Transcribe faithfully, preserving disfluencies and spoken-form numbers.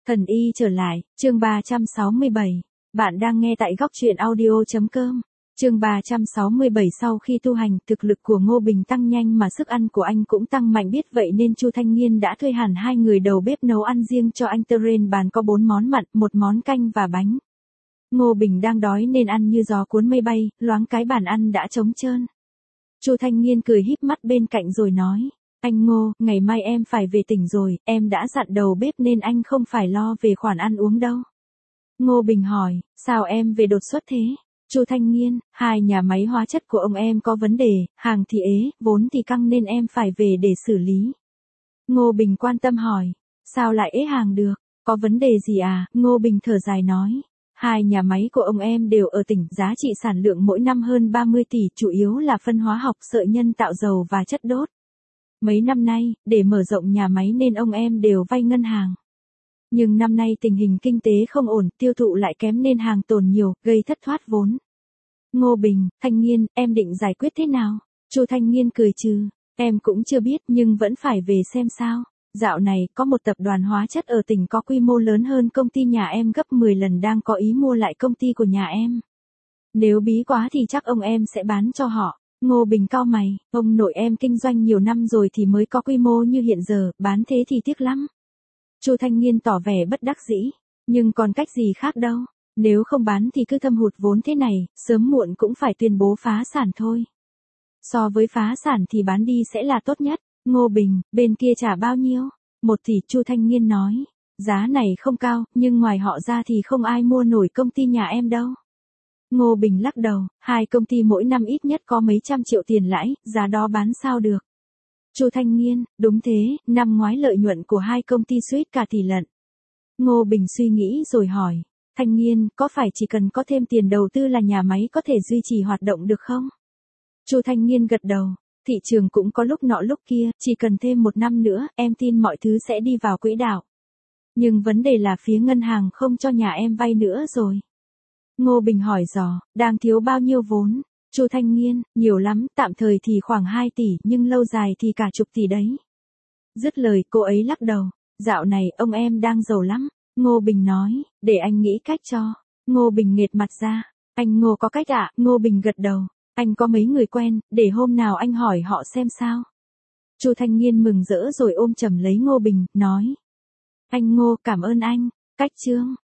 Thần y trở lại, chương ba trăm sáu mươi bảy. Bạn đang nghe tại góc truyện audio chấm com. Chương ba trăm sáu mươi bảy sau khi tu hành, thực lực của Ngô Bình tăng nhanh mà sức ăn của anh cũng tăng mạnh, biết vậy nên Chu Thanh Nghiên đã thuê hẳn hai người đầu bếp nấu ăn riêng cho anh. Terrain bàn có bốn món mặn, một món canh và bánh. Ngô Bình đang đói nên ăn như gió cuốn mây bay, loáng cái bàn ăn đã trống trơn. Chu Thanh Nghiên cười híp mắt bên cạnh rồi nói: "Anh Ngô, ngày mai em phải về tỉnh rồi, em đã dặn đầu bếp nên anh không phải lo về khoản ăn uống đâu." Ngô Bình hỏi: "Sao em về đột xuất thế?" Chu Thanh Nghiên: "Hai nhà máy hóa chất của ông em có vấn đề, hàng thì ế, vốn thì căng nên em phải về để xử lý." Ngô Bình quan tâm hỏi: "Sao lại ế hàng được? Có vấn đề gì à?" Ngô Bình thở dài nói: "Hai nhà máy của ông em đều ở tỉnh, giá trị sản lượng mỗi năm hơn ba mươi tỷ, chủ yếu là phân hóa học, sợi nhân tạo dầu và chất đốt. Mấy năm nay, để mở rộng nhà máy nên ông em đều vay ngân hàng. Nhưng năm nay tình hình kinh tế không ổn, tiêu thụ lại kém nên hàng tồn nhiều, gây thất thoát vốn." Ngô Bình: "Thanh Nghiên, em định giải quyết thế nào?" Chu Thanh Nghiên cười trừ: "Em cũng chưa biết nhưng vẫn phải về xem sao. Dạo này, có một tập đoàn hóa chất ở tỉnh có quy mô lớn hơn công ty nhà em gấp mười lần đang có ý mua lại công ty của nhà em. Nếu bí quá thì chắc ông em sẽ bán cho họ." Ngô Bình cau mày: "Ông nội em kinh doanh nhiều năm rồi thì mới có quy mô như hiện giờ, bán thế thì tiếc lắm." Chu Thanh Nghiên tỏ vẻ bất đắc dĩ: "Nhưng còn cách gì khác đâu, nếu không bán thì cứ thâm hụt vốn thế này, sớm muộn cũng phải tuyên bố phá sản thôi. So với phá sản thì bán đi sẽ là tốt nhất." Ngô Bình: "Bên kia trả bao nhiêu?" "Một tỷ." Chu Thanh Nghiên nói: "Giá này không cao, nhưng ngoài họ ra thì không ai mua nổi công ty nhà em đâu." Ngô Bình lắc đầu: "Hai công ty mỗi năm ít nhất có mấy trăm triệu tiền lãi, giá đó bán sao được." Chu Thanh Nghiên: "Đúng thế, năm ngoái lợi nhuận của hai công ty suýt cả tỷ lận." Ngô Bình suy nghĩ rồi hỏi: "Thanh Nghiên, có phải chỉ cần có thêm tiền đầu tư là nhà máy có thể duy trì hoạt động được không?" Chu Thanh Nghiên gật đầu: "Thị trường cũng có lúc nọ lúc kia, chỉ cần thêm một năm nữa, em tin mọi thứ sẽ đi vào quỹ đạo. Nhưng vấn đề là phía ngân hàng không cho nhà em vay nữa rồi." Ngô Bình hỏi dò: "Đang thiếu bao nhiêu vốn?" Chu Thanh Nghiên: "Nhiều lắm, tạm thời thì khoảng hai tỷ, nhưng lâu dài thì cả chục tỷ đấy." Dứt lời, cô ấy lắc đầu: "Dạo này, ông em đang giàu lắm." Ngô Bình nói: "Để anh nghĩ cách cho." Ngô Bình nghệt mặt ra: "Anh Ngô có cách ạ?" Ngô Bình gật đầu: "Anh có mấy người quen, để hôm nào anh hỏi họ xem sao." Chu Thanh Nghiên mừng rỡ rồi ôm chầm lấy Ngô Bình, nói: "Anh Ngô, cảm ơn anh." Cách chương